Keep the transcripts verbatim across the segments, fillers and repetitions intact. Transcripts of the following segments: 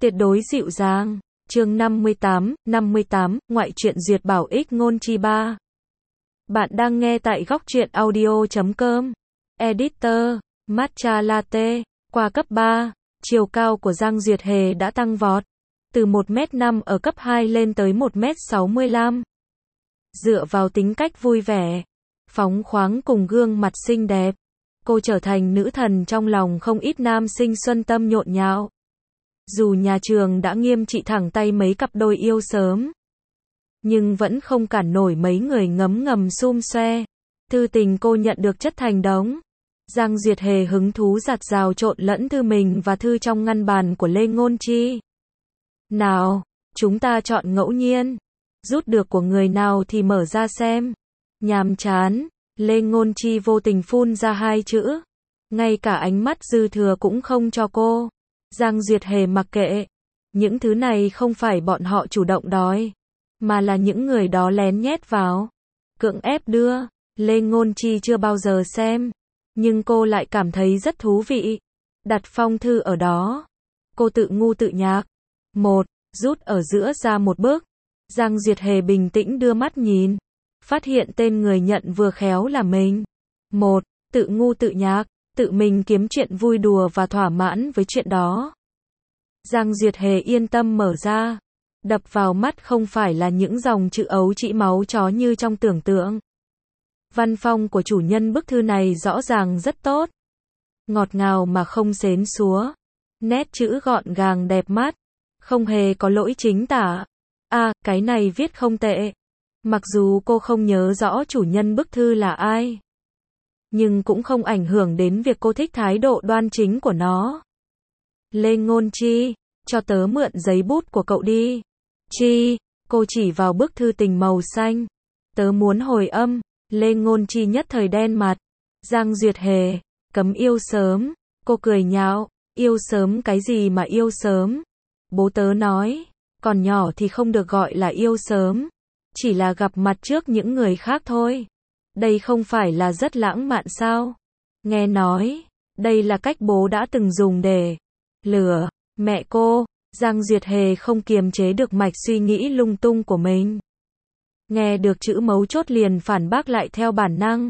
Tuyệt đối dịu dàng. Chương năm mươi tám, năm mươi tám, ngoại truyện duyệt bảo ích ngôn chi ba. Bạn đang nghe tại góc truyện audio chấm com. Editor, Matcha Latte. Qua cấp ba, chiều cao của Giang Duyệt Hề đã tăng vọt. Từ một mét năm ở cấp hai lên tới một mét sáu mươi lăm. Dựa vào tính cách vui vẻ, phóng khoáng cùng gương mặt xinh đẹp, cô trở thành nữ thần trong lòng không ít nam sinh xuân tâm nhộn nhạo. Dù nhà trường đã nghiêm trị thẳng tay mấy cặp đôi yêu sớm, nhưng vẫn không cản nổi mấy người ngấm ngầm xum xoe. Thư tình cô nhận được chất thành đống. Giang Duyệt Hề hứng thú giặt rào trộn lẫn thư mình và thư trong ngăn bàn của Lê Ngôn Chi. Nào, chúng ta chọn ngẫu nhiên. Rút được của người nào thì mở ra xem. Nhàm chán, Lê Ngôn Chi vô tình phun ra hai chữ. Ngay cả ánh mắt dư thừa cũng không cho cô. Giang Duyệt Hề mặc kệ. Những thứ này không phải bọn họ chủ động đòi, mà là những người đó lén nhét vào, cưỡng ép đưa. Lê Ngôn Chi chưa bao giờ xem, nhưng cô lại cảm thấy rất thú vị. Đặt phong thư ở đó. Cô tự ngu tự nhạc. Một, rút ở giữa ra một bức. Giang Duyệt Hề bình tĩnh đưa mắt nhìn. Phát hiện tên người nhận vừa khéo là mình. Một, tự ngu tự nhạc. Tự mình kiếm chuyện vui đùa và thỏa mãn với chuyện đó. Giang Duyệt Hề yên tâm mở ra. Đập vào mắt không phải là những dòng chữ ấu trĩ máu chó như trong tưởng tượng. Văn phong của chủ nhân bức thư này rõ ràng rất tốt. Ngọt ngào mà không xến xúa. Nét chữ gọn gàng đẹp mắt. Không hề có lỗi chính tả. À, cái này viết không tệ. Mặc dù cô không nhớ rõ chủ nhân bức thư là ai, nhưng cũng không ảnh hưởng đến việc cô thích thái độ đoan chính của nó. Lê Ngôn Chi, cho tớ mượn giấy bút của cậu đi. Chi, cô chỉ vào bức thư tình màu xanh. Tớ muốn hồi âm. Lê Ngôn Chi nhất thời đen mặt. Giang Duyệt Hề, cấm yêu sớm. Cô cười nhạo, yêu sớm cái gì mà yêu sớm. Bố tớ nói, còn nhỏ thì không được gọi là yêu sớm. Chỉ là gặp mặt trước những người khác thôi. Đây không phải là rất lãng mạn sao? Nghe nói, đây là cách bố đã từng dùng để lừa mẹ cô. Giang Duyệt Hề không kiềm chế được mạch suy nghĩ lung tung của mình. Nghe được chữ mấu chốt liền phản bác lại theo bản năng.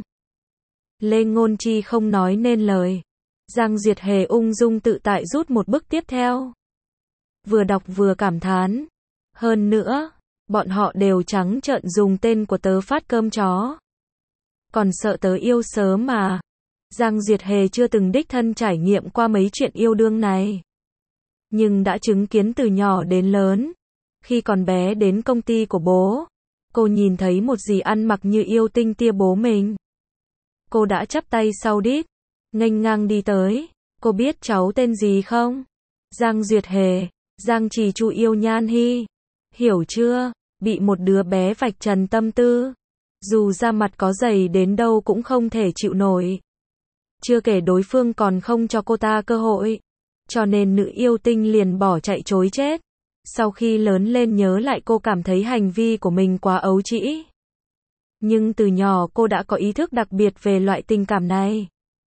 Lê Ngôn Chi không nói nên lời. Giang Duyệt Hề ung dung tự tại rút một bức tiếp theo. Vừa đọc vừa cảm thán. Hơn nữa, bọn họ đều trắng trợn dùng tên của tớ phát cơm chó. Còn sợ tớ yêu sớm mà. Giang Duyệt Hề chưa từng đích thân trải nghiệm qua mấy chuyện yêu đương này, nhưng đã chứng kiến từ nhỏ đến lớn. Khi còn bé đến công ty của bố, cô nhìn thấy một dì ăn mặc như yêu tinh tia bố mình. Cô đã chắp tay sau đít, nghênh ngang đi tới. Cô biết cháu tên gì không? Giang Duyệt Hề, Giang Trì Chu yêu Nhan Hy. Hiểu chưa? Bị một đứa bé vạch trần tâm tư. Dù da mặt có dày đến đâu cũng không thể chịu nổi. Chưa kể đối phương còn không cho cô ta cơ hội. Cho nên nữ yêu tinh liền bỏ chạy trối chết. Sau khi lớn lên nhớ lại cô cảm thấy hành vi của mình quá ấu trĩ. Nhưng từ nhỏ cô đã có ý thức đặc biệt về loại tình cảm này.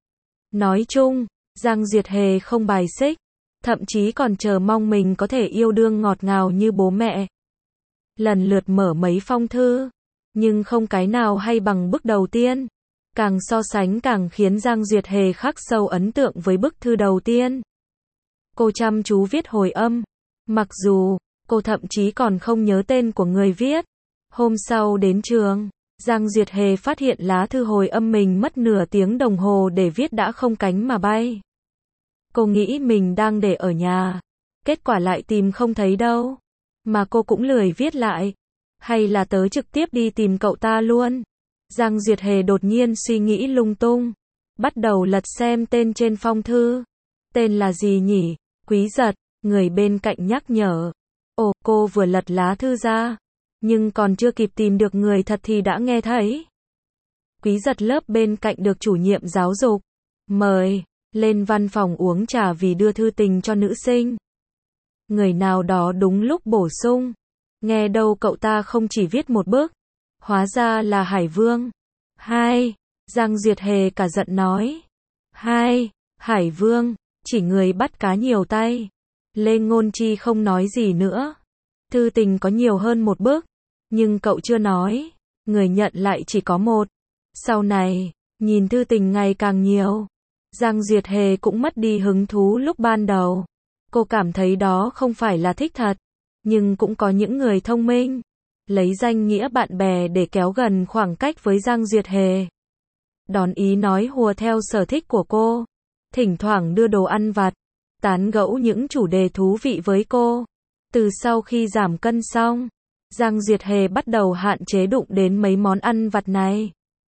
Nói chung, Giang Duyệt Hề không bài xích. Thậm chí còn chờ mong mình có thể yêu đương ngọt ngào như bố mẹ. Lần lượt mở mấy phong thư, nhưng không cái nào hay bằng bức đầu tiên. Càng so sánh càng khiến Giang Duyệt Hề khắc sâu ấn tượng với bức thư đầu tiên. Cô chăm chú viết hồi âm. Mặc dù, cô thậm chí còn không nhớ tên của người viết. Hôm sau đến trường, Giang Duyệt Hề phát hiện lá thư hồi âm mình mất nửa tiếng đồng hồ để viết đã không cánh mà bay. Cô nghĩ mình đang để ở nhà. Kết quả lại tìm không thấy đâu. Mà cô cũng lười viết lại. Hay là tớ trực tiếp đi tìm cậu ta luôn? Giang Duyệt Hề đột nhiên suy nghĩ lung tung. Bắt đầu lật xem tên trên phong thư. Tên là gì nhỉ? Quý Giật, người bên cạnh nhắc nhở. Ồ, cô vừa lật lá thư ra, nhưng còn chưa kịp tìm được người thật thì đã nghe thấy. Quý Giật lớp bên cạnh được chủ nhiệm giáo dục mời lên văn phòng uống trà vì đưa thư tình cho nữ sinh. Người nào đó đúng lúc bổ sung. Nghe đâu cậu ta không chỉ viết một bức. Hóa ra là Hải Vương. Hai, Giang Duyệt Hề cả giận nói. Hai, Hải Vương, chỉ người bắt cá nhiều tay. Lê Ngôn Chi không nói gì nữa. Thư tình có nhiều hơn một bức, nhưng cậu chưa nói, người nhận lại chỉ có một. Sau này, nhìn thư tình ngày càng nhiều, Giang Duyệt Hề cũng mất đi hứng thú lúc ban đầu. Cô cảm thấy đó không phải là thích thật, nhưng cũng có những người thông minh, lấy danh nghĩa bạn bè để kéo gần khoảng cách với Giang Duyệt Hề. Đón ý nói hùa theo sở thích của cô, thỉnh thoảng đưa đồ ăn vặt, tán gẫu những chủ đề thú vị với cô. Từ sau khi giảm cân xong, Giang Duyệt Hề bắt đầu hạn chế đụng đến mấy món ăn vặt này.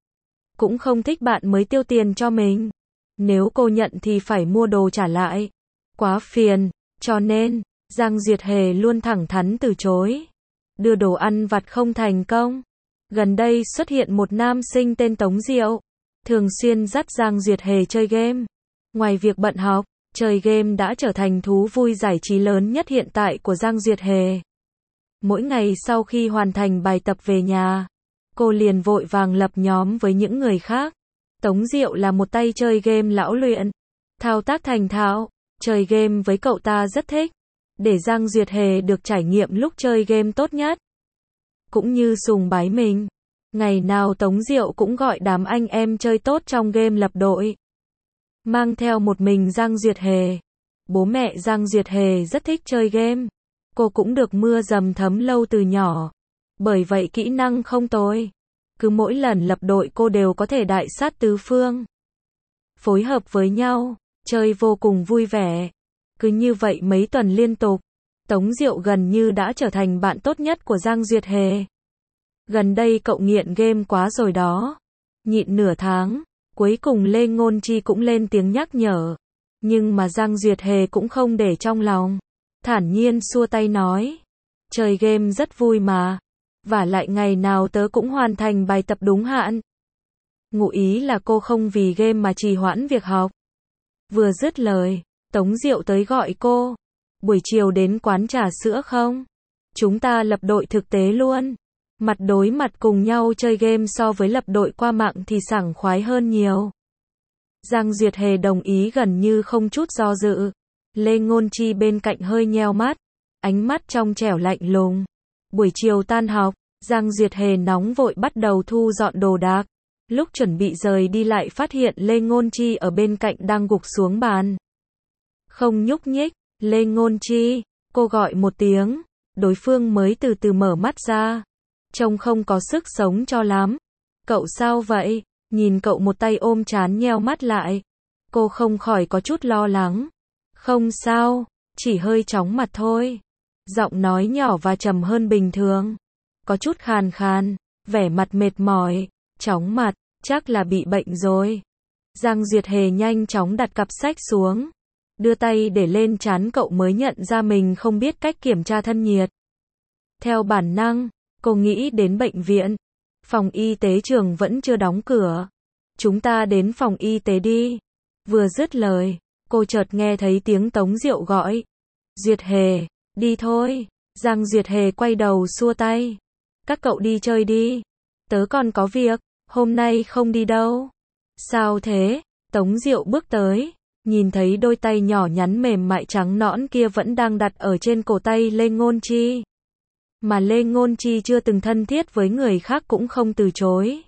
Cũng không thích bạn mới tiêu tiền cho mình. Nếu cô nhận thì phải mua đồ trả lại. Quá phiền, cho nên, Giang Duyệt Hề luôn thẳng thắn từ chối. Đưa đồ ăn vặt không thành công. Gần đây xuất hiện một nam sinh tên Tống Diệu, thường xuyên dắt Giang Duyệt Hề chơi game. Ngoài việc bận học, chơi game đã trở thành thú vui giải trí lớn nhất hiện tại của Giang Duyệt Hề. Mỗi ngày sau khi hoàn thành bài tập về nhà, cô liền vội vàng lập nhóm với những người khác. Tống Diệu là một tay chơi game lão luyện, thao tác thành thạo, chơi game với cậu ta rất thích, để Giang Duyệt Hề được trải nghiệm lúc chơi game tốt nhất, cũng như sùng bái mình. Ngày nào Tống Diệu cũng gọi đám anh em chơi tốt trong game lập đội, mang theo một mình Giang Duyệt Hề. Bố mẹ Giang Duyệt Hề rất thích chơi game, cô cũng được mưa dầm thấm lâu từ nhỏ, bởi vậy kỹ năng không tồi. Cứ mỗi lần lập đội cô đều có thể đại sát tứ phương, phối hợp với nhau, chơi vô cùng vui vẻ. Cứ như vậy mấy tuần liên tục, Tống Diệu gần như đã trở thành bạn tốt nhất của Giang Duyệt Hề. Gần đây cậu nghiện game quá rồi đó. Nhịn nửa tháng, cuối cùng Lê Ngôn Chi cũng lên tiếng nhắc nhở. Nhưng mà Giang Duyệt Hề cũng không để trong lòng, thản nhiên xua tay nói, chơi game rất vui mà, vả lại ngày nào tớ cũng hoàn thành bài tập đúng hạn. Ngụ ý là cô không vì game mà trì hoãn việc học. Vừa dứt lời, Tống Diệu tới gọi cô, buổi chiều đến quán trà sữa không? Chúng ta lập đội thực tế luôn. Mặt đối mặt cùng nhau chơi game so với lập đội qua mạng thì sảng khoái hơn nhiều. Giang Duyệt Hề đồng ý gần như không chút do dự. Lê Ngôn Chi bên cạnh hơi nheo mắt, ánh mắt trong trẻo lạnh lùng. Buổi chiều tan học, Giang Duyệt Hề nóng vội bắt đầu thu dọn đồ đạc. Lúc chuẩn bị rời đi lại phát hiện Lê Ngôn Chi ở bên cạnh đang gục xuống bàn, không nhúc nhích. Lê Ngôn Chi, cô gọi một tiếng, đối phương mới từ từ mở mắt ra, trông không có sức sống cho lắm. Cậu sao vậy? Nhìn cậu một tay ôm trán nheo mắt lại, cô không khỏi có chút lo lắng. Không sao, chỉ hơi chóng mặt thôi. Giọng nói nhỏ và trầm hơn bình thường, có chút khàn khàn, vẻ mặt mệt mỏi. Chóng mặt, chắc là bị bệnh rồi. Giang Duyệt Hề nhanh chóng đặt cặp sách xuống, đưa tay để lên trán cậu mới nhận ra mình không biết cách kiểm tra thân nhiệt. Theo bản năng, cô nghĩ đến bệnh viện. Phòng y tế trường vẫn chưa đóng cửa. Chúng ta đến phòng y tế đi. Vừa dứt lời, cô chợt nghe thấy tiếng Tống Diệu gọi. Duyệt Hề, đi thôi. Giang Duyệt Hề quay đầu xua tay. Các cậu đi chơi đi. Tớ còn có việc, hôm nay không đi đâu. Sao thế? Tống Diệu bước tới, nhìn thấy đôi tay nhỏ nhắn mềm mại trắng nõn kia vẫn đang đặt ở trên cổ tay Lê Ngôn Chi. Mà Lê Ngôn Chi chưa từng thân thiết với người khác cũng không từ chối.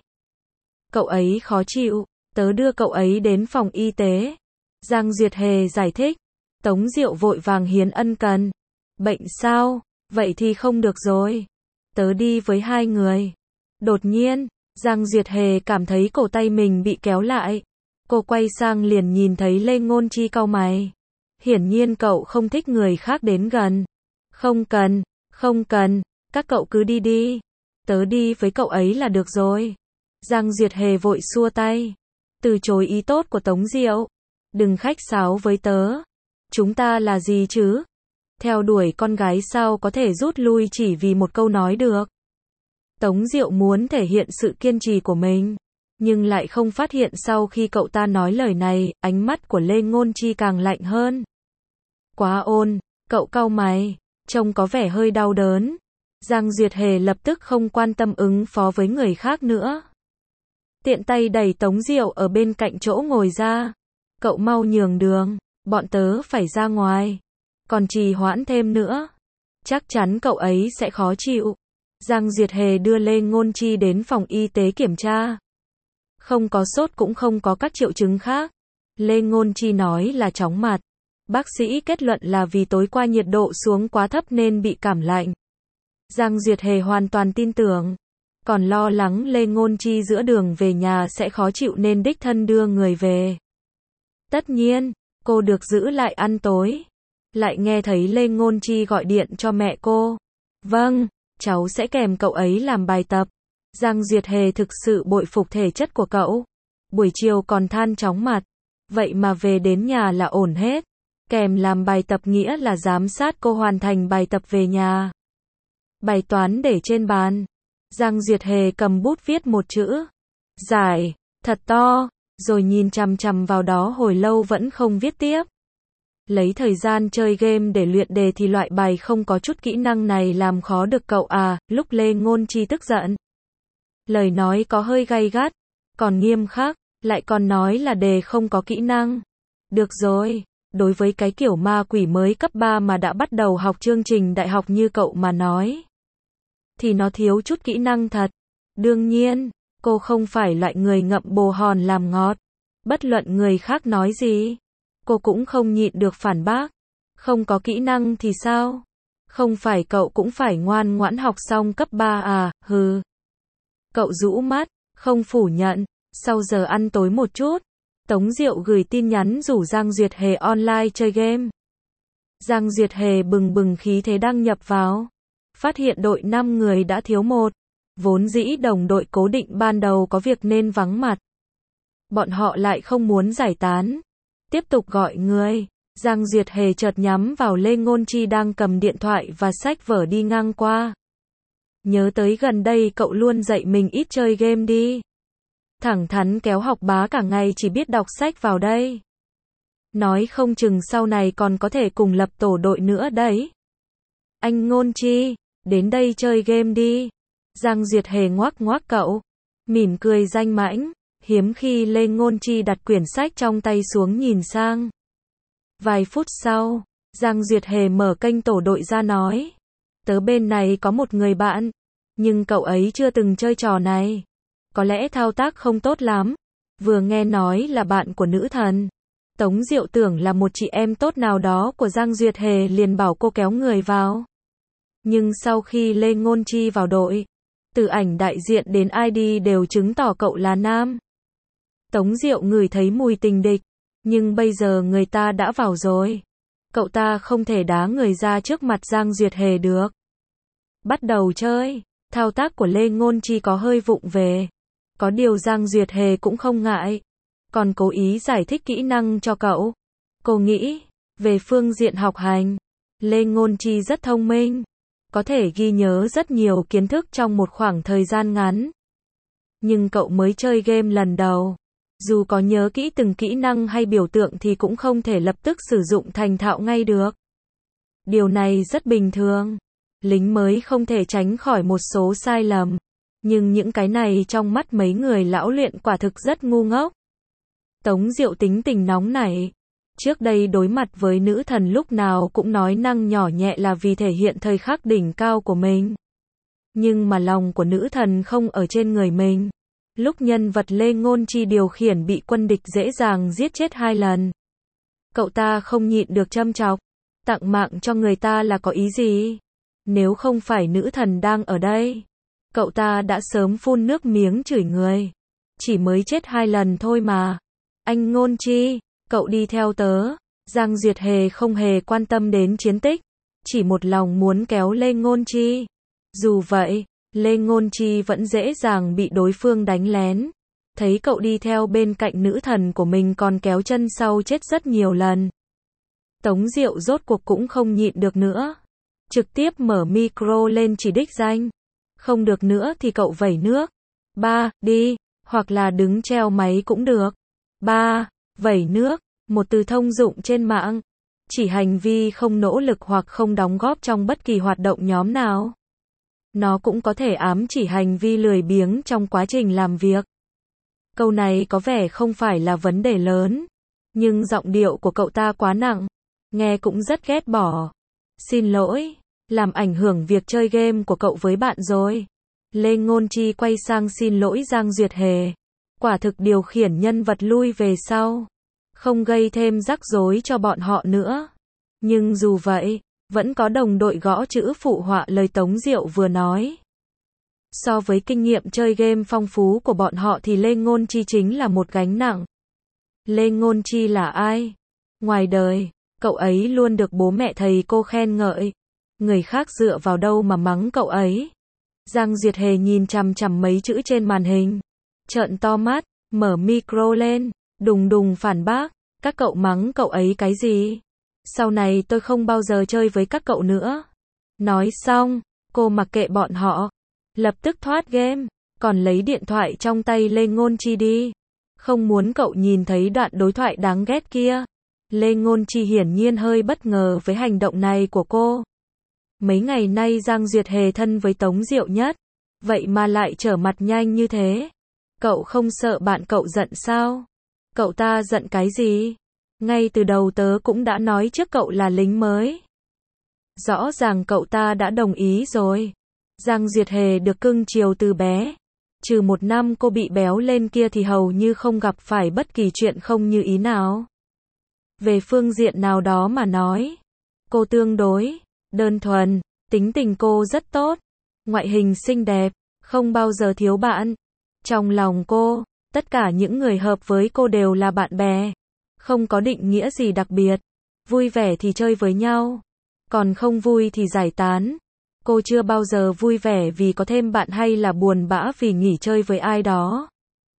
Cậu ấy khó chịu, tớ đưa cậu ấy đến phòng y tế. Giang Duyệt Hề giải thích. Tống Diệu vội vàng hiến ân cần. Bệnh sao? Vậy thì không được rồi. Tớ đi với hai người. Đột nhiên, Giang Duyệt Hề cảm thấy cổ tay mình bị kéo lại. Cô quay sang liền nhìn thấy Lê Ngôn Chi cau mày. Hiển nhiên cậu không thích người khác đến gần. Không cần, không cần, các cậu cứ đi đi. Tớ đi với cậu ấy là được rồi. Giang Duyệt Hề vội xua tay, từ chối ý tốt của Tống Diệu. Đừng khách sáo với tớ. Chúng ta là gì chứ? Theo đuổi con gái sao có thể rút lui chỉ vì một câu nói được. Tống Diệu muốn thể hiện sự kiên trì của mình, nhưng lại không phát hiện sau khi cậu ta nói lời này, ánh mắt của Lê Ngôn Chi càng lạnh hơn. Quá ôn, cậu cau mày, trông có vẻ hơi đau đớn. Giang Duyệt Hề lập tức không quan tâm ứng phó với người khác nữa. Tiện tay đẩy Tống Diệu ở bên cạnh chỗ ngồi ra. Cậu mau nhường đường, bọn tớ phải ra ngoài. còn trì hoãn thêm nữa, chắc chắn cậu ấy sẽ khó chịu. Giang Duyệt Hề đưa Lê Ngôn Chi đến phòng y tế kiểm tra. Không có sốt cũng không có các triệu chứng khác. Lê Ngôn Chi nói là chóng mặt. Bác sĩ kết luận là vì tối qua nhiệt độ xuống quá thấp nên bị cảm lạnh. Giang Duyệt Hề hoàn toàn tin tưởng. Còn lo lắng Lê Ngôn Chi giữa đường về nhà sẽ khó chịu nên đích thân đưa người về. Tất nhiên, cô được giữ lại ăn tối. Lại nghe thấy Lê Ngôn Chi gọi điện cho mẹ cô. Vâng, cháu sẽ kèm cậu ấy làm bài tập. Giang Duyệt Hề thực sự bội phục thể chất của cậu. Buổi chiều còn than chóng mặt. Vậy mà về đến nhà là ổn hết. Kèm làm bài tập nghĩa là giám sát cô hoàn thành bài tập về nhà. Bài toán để trên bàn. Giang Duyệt Hề cầm bút viết một chữ. Giải, thật to, rồi nhìn chằm chằm vào đó hồi lâu vẫn không viết tiếp. Lấy thời gian chơi game để luyện đề thì loại bài không có chút kỹ năng này làm khó được cậu à, lúc Lê Ngôn Chi tức giận. Lời nói có hơi gay gắt, còn nghiêm khắc, lại còn nói là đề không có kỹ năng. Được rồi, đối với cái kiểu ma quỷ mới cấp ba mà đã bắt đầu học chương trình đại học như cậu mà nói, thì nó thiếu chút kỹ năng thật. Đương nhiên, cô không phải loại người ngậm bồ hòn làm ngọt. Bất luận người khác nói gì, cô cũng không nhịn được phản bác. Không có kỹ năng thì sao? Không phải cậu cũng phải ngoan ngoãn học xong cấp ba à, hừ. Cậu rũ mắt, không phủ nhận. Sau giờ ăn tối một chút, Tống Diệu gửi tin nhắn rủ Giang Duyệt Hề online chơi game. Giang Duyệt Hề bừng bừng khí thế đăng nhập vào. Phát hiện đội năm người đã thiếu một. Vốn dĩ đồng đội cố định ban đầu có việc nên vắng mặt. Bọn họ lại không muốn giải tán. Tiếp tục gọi người. Giang Duyệt Hề chợt nhắm vào Lê Ngôn Chi đang cầm điện thoại và sách vở đi ngang qua. Nhớ tới gần đây cậu luôn dạy mình ít chơi game đi. Thẳng thắn kéo học bá cả ngày chỉ biết đọc sách vào đây. Nói không chừng sau này còn có thể cùng lập tổ đội nữa đấy. Anh Ngôn Chi, đến đây chơi game đi. Giang Duyệt Hề ngoác ngoác cậu. Mỉm cười danh mãnh. Hiếm khi Lê Ngôn Chi đặt quyển sách trong tay xuống nhìn sang. Vài phút sau, Giang Duyệt Hề mở kênh tổ đội ra nói. Tớ bên này có một người bạn, nhưng cậu ấy chưa từng chơi trò này. Có lẽ thao tác không tốt lắm. Vừa nghe nói là bạn của nữ thần. Tống Diệu tưởng là một chị em tốt nào đó của Giang Duyệt Hề liền bảo cô kéo người vào. Nhưng sau khi Lê Ngôn Chi vào đội, từ ảnh đại diện đến i đê đều chứng tỏ cậu là nam. Tống Diệu ngửi thấy mùi tình địch, nhưng bây giờ người ta đã vào rồi. Cậu ta không thể đá người ra trước mặt Giang Duyệt Hề được. Bắt đầu chơi, thao tác của Lê Ngôn Chi có hơi vụng về. Có điều Giang Duyệt Hề cũng không ngại. Còn cố ý giải thích kỹ năng cho cậu. Cô nghĩ, về phương diện học hành, Lê Ngôn Chi rất thông minh. Có thể ghi nhớ rất nhiều kiến thức trong một khoảng thời gian ngắn. Nhưng cậu mới chơi game lần đầu. Dù có nhớ kỹ từng kỹ năng hay biểu tượng thì cũng không thể lập tức sử dụng thành thạo ngay được. Điều này rất bình thường. Lính mới không thể tránh khỏi một số sai lầm. Nhưng những cái này trong mắt mấy người lão luyện quả thực rất ngu ngốc. Tống Diệu tính tình nóng nảy. Trước đây đối mặt với nữ thần lúc nào cũng nói năng nhỏ nhẹ là vì thể hiện thời khắc đỉnh cao của mình. Nhưng mà lòng của nữ thần không ở trên người mình. Lúc nhân vật Lê Ngôn Chi điều khiển bị quân địch dễ dàng giết chết hai lần. Cậu ta không nhịn được châm chọc. Tặng mạng cho người ta là có ý gì? Nếu không phải nữ thần đang ở đây, cậu ta đã sớm phun nước miếng chửi người. Chỉ mới chết hai lần thôi mà. Anh Ngôn Chi, cậu đi theo tớ. Giang Duyệt Hề không hề quan tâm đến chiến tích. Chỉ một lòng muốn kéo Lê Ngôn Chi. Dù vậy, Lê Ngôn Chi vẫn dễ dàng bị đối phương đánh lén. Thấy cậu đi theo bên cạnh nữ thần của mình còn kéo chân sau chết rất nhiều lần. Tống Diệu rốt cuộc cũng không nhịn được nữa. Trực tiếp mở micro lên chỉ đích danh. Không được nữa thì cậu vẩy nước. Ba, đi, hoặc là đứng treo máy cũng được. Ba, vẩy nước, một từ thông dụng trên mạng. Chỉ hành vi không nỗ lực hoặc không đóng góp trong bất kỳ hoạt động nhóm nào. Nó cũng có thể ám chỉ hành vi lười biếng trong quá trình làm việc. Câu này có vẻ không phải là vấn đề lớn, nhưng giọng điệu của cậu ta quá nặng. nghe cũng rất ghét bỏ. Xin lỗi, làm ảnh hưởng việc chơi game của cậu với bạn rồi. Lê Ngôn Chi quay sang xin lỗi Giang Duyệt Hề. Quả thực điều khiển nhân vật lui về sau. Không gây thêm rắc rối cho bọn họ nữa. Nhưng dù vậy, vẫn có đồng đội gõ chữ phụ họa lời Tống Diệu vừa nói. So với kinh nghiệm chơi game phong phú của bọn họ thì Lê Ngôn Chi chính là một gánh nặng. Lê Ngôn Chi là ai? Ngoài đời, cậu ấy luôn được bố mẹ thầy cô khen ngợi. Người khác dựa vào đâu mà mắng cậu ấy? Giang Duyệt Hề nhìn chằm chằm mấy chữ trên màn hình. Trợn to mắt, mở micro lên, đùng đùng phản bác. Các cậu mắng cậu ấy cái gì? Sau này tôi không bao giờ chơi với các cậu nữa. Nói xong, cô mặc kệ bọn họ. Lập tức thoát game, còn lấy điện thoại trong tay Lê Ngôn Chi đi. Không muốn cậu nhìn thấy đoạn đối thoại đáng ghét kia. Lê Ngôn Chi hiển nhiên hơi bất ngờ với hành động này của cô. Mấy ngày nay Giang Duyệt Hề thân với Tống Diệu nhất. Vậy mà lại trở mặt nhanh như thế. Cậu không sợ bạn cậu giận sao? Cậu ta giận cái gì? Ngay từ đầu tớ cũng đã nói trước cậu là lính mới. Rõ ràng cậu ta đã đồng ý rồi. Giang Duyệt Hề được cưng chiều từ bé. Trừ một năm cô bị béo lên kia thì hầu như không gặp phải bất kỳ chuyện không như ý nào. Về phương diện nào đó mà nói, cô tương đối đơn thuần, tính tình cô rất tốt, ngoại hình xinh đẹp, không bao giờ thiếu bạn. Trong lòng cô, tất cả những người hợp với cô đều là bạn bè, không có định nghĩa gì đặc biệt. Vui vẻ thì chơi với nhau, còn không vui thì giải tán. Cô chưa bao giờ vui vẻ vì có thêm bạn hay là buồn bã vì nghỉ chơi với ai đó.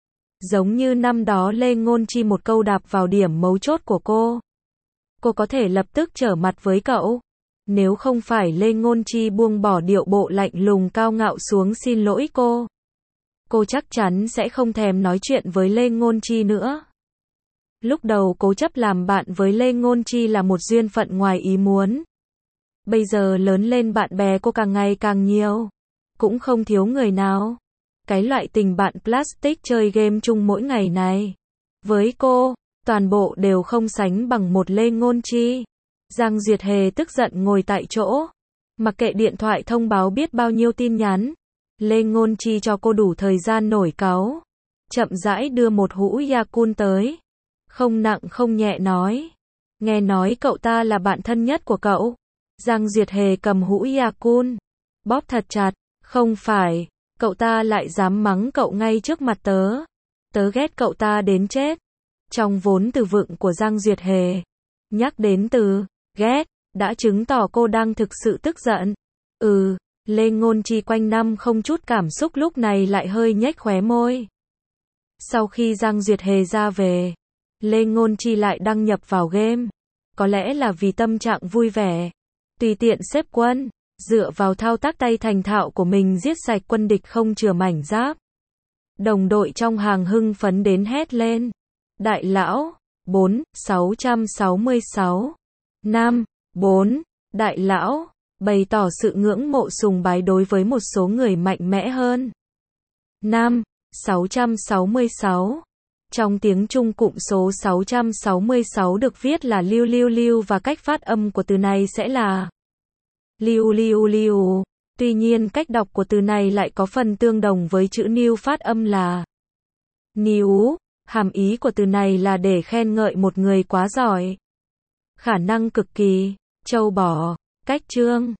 Giống như năm đó Lê Ngôn Chi một câu đạp vào điểm mấu chốt của cô. Cô có thể lập tức trở mặt với cậu. Nếu không phải Lê Ngôn Chi buông bỏ điệu bộ lạnh lùng cao ngạo xuống xin lỗi cô, cô chắc chắn sẽ không thèm nói chuyện với Lê Ngôn Chi nữa. Lúc đầu cố chấp làm bạn với Lê Ngôn Chi là một duyên phận ngoài ý muốn. Bây giờ lớn lên bạn bè cô càng ngày càng nhiều, cũng không thiếu người nào. Cái loại tình bạn plastic chơi game chung mỗi ngày này, với cô, toàn bộ đều không sánh bằng một Lê Ngôn Chi. Giang Duyệt Hề tức giận ngồi tại chỗ, mặc kệ điện thoại thông báo biết bao nhiêu tin nhắn. Lê Ngôn Chi cho cô đủ thời gian nổi cáu. Chậm rãi đưa một hũ Yakult tới. Không nặng không nhẹ nói. Nghe nói cậu ta là bạn thân nhất của cậu. Giang Duyệt Hề cầm hũ Yakult, bóp thật chặt. Không phải, cậu ta lại dám mắng cậu ngay trước mặt tớ. Tớ ghét cậu ta đến chết. Trong vốn từ vựng của Giang Duyệt Hề, nhắc đến từ ghét, đã chứng tỏ cô đang thực sự tức giận. Ừ, Lê Ngôn Chi quanh năm không chút cảm xúc lúc này lại hơi nhếch khóe môi. Sau khi Giang Duyệt Hề ra về, Lê Ngôn Chi lại đăng nhập vào game. Có lẽ là vì tâm trạng vui vẻ, tùy tiện xếp quân, dựa vào thao tác tay thành thạo của mình giết sạch quân địch không chừa mảnh giáp. Đồng đội trong hàng hưng phấn đến hét lên. Đại lão, bốn, sáu trăm sáu mươi sáu. Nam, bốn, đại lão, bày tỏ sự ngưỡng mộ sùng bái đối với một số người mạnh mẽ hơn. Nam, sáu trăm sáu mươi sáu. Trong tiếng Trung cụm số sáu trăm sáu mươi sáu được viết là liu liu liu và cách phát âm của từ này sẽ là liu liu liu. Tuy nhiên cách đọc của từ này lại có phần tương đồng với chữ niu phát âm là níu. Hàm ý của từ này là để khen ngợi một người quá giỏi, khả năng cực kỳ, trâu bò. Cách chương